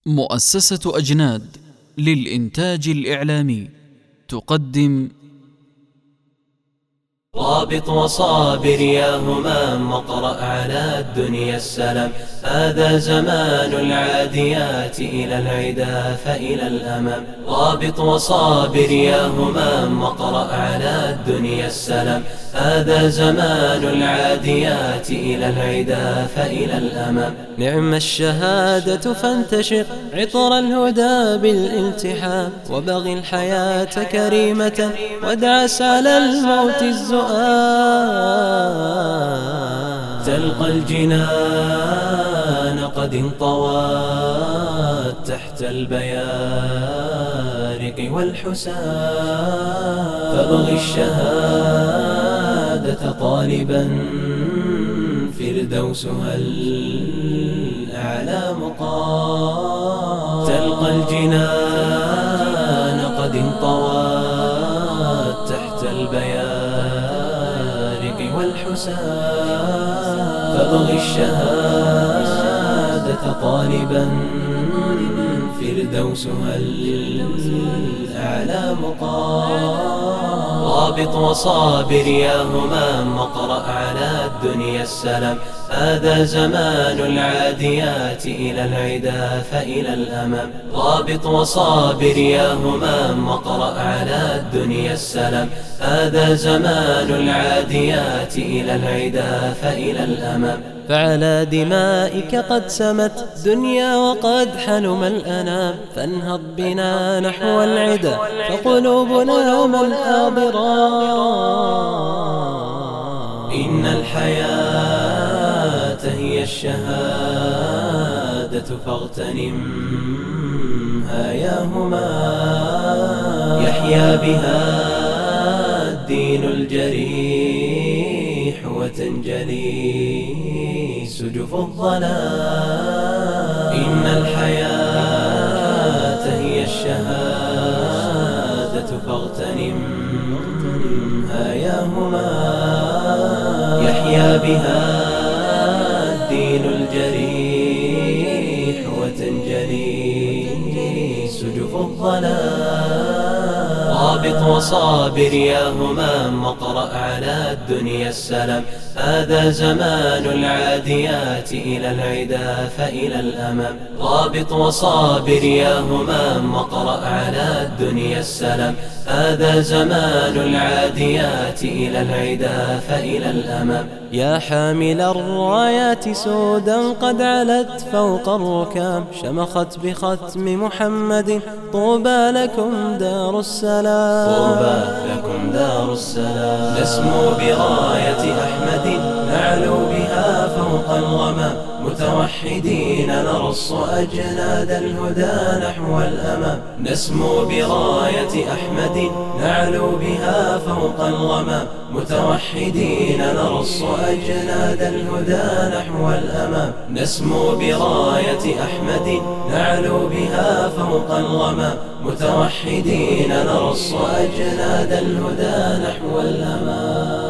مؤسسة أجناد للإنتاج الإعلامي تقدم رابط وصابر يا همام واقرأ على الدنيا السلام. هذا زمان العاديات إلى العدا فإلى الأمام. رابط وصابر يا همام واقرأ على الدنيا السلام. هذا زمان العاديات إلى العدا فإلى الأمام. نعم الشهادة فانتشر عطر الهدى بالالتحام، وبغ الحياة كريمة وادعس على الموت الزؤام. تلقى الجنان قد انطوت تحت البيارق والحسام، فابغ الشهادة طالبا فردوسها الأعلى مقام. تلقى الجنان قد انطوت تحت البيارق والحسام، فابغ الشهادة طالبا فردوسها الأعلى مقام. رابط وصابر يا همام واقرأ على الدنيا السلام. هذا زمان العاديات إلى العدا فإلى الأمام. رابط وصابر يا همام واقرأ على الدنيا السلام. هذا زمان العاديات إلى العدا فإلى الأمام. فعلى دمائك قد سمت دنيا وقد حلم الأنام، فانهض بنا نحو العدا فقلوبنا من آضرا. إن الحياة هي الشهادة فاغتنمها يا همام، يحيا بها الدين الجريح وتنجلي سجف الظلام. إن الحياة هي الشهادة فاغتنمها يا همام، يحيا بها الدين الجريح وتنجلي سجف الظلام. رابط وصابر يا همام واقرأ على الدنيا السلام. هذا زمان العاديات إلى العدا فإلى الأمام. رابط وصابر يا همام واقرأ على الدنيا السلام. هذا زمان العاديات إلى العدا فإلى الأمام. يا حامل الرايات سودا قد علت فوق الركام، شمخت بختم محمد طوبى لكم دار السلام. طوبى لكم دار السلام. نسمو براية أحمد نعلو بها فوق الغمام، متوحدين نرص أجناد الهدى نحو الأمام. نسمو براية أحمد نعلو بها فوق الغمام، متوحدين نرص أجناد الهدى نحو الأمام. نسمو براية أحمد نعلو بها فوق الغمام، متوحدين نرص أجناد الهدى نحو الأمام.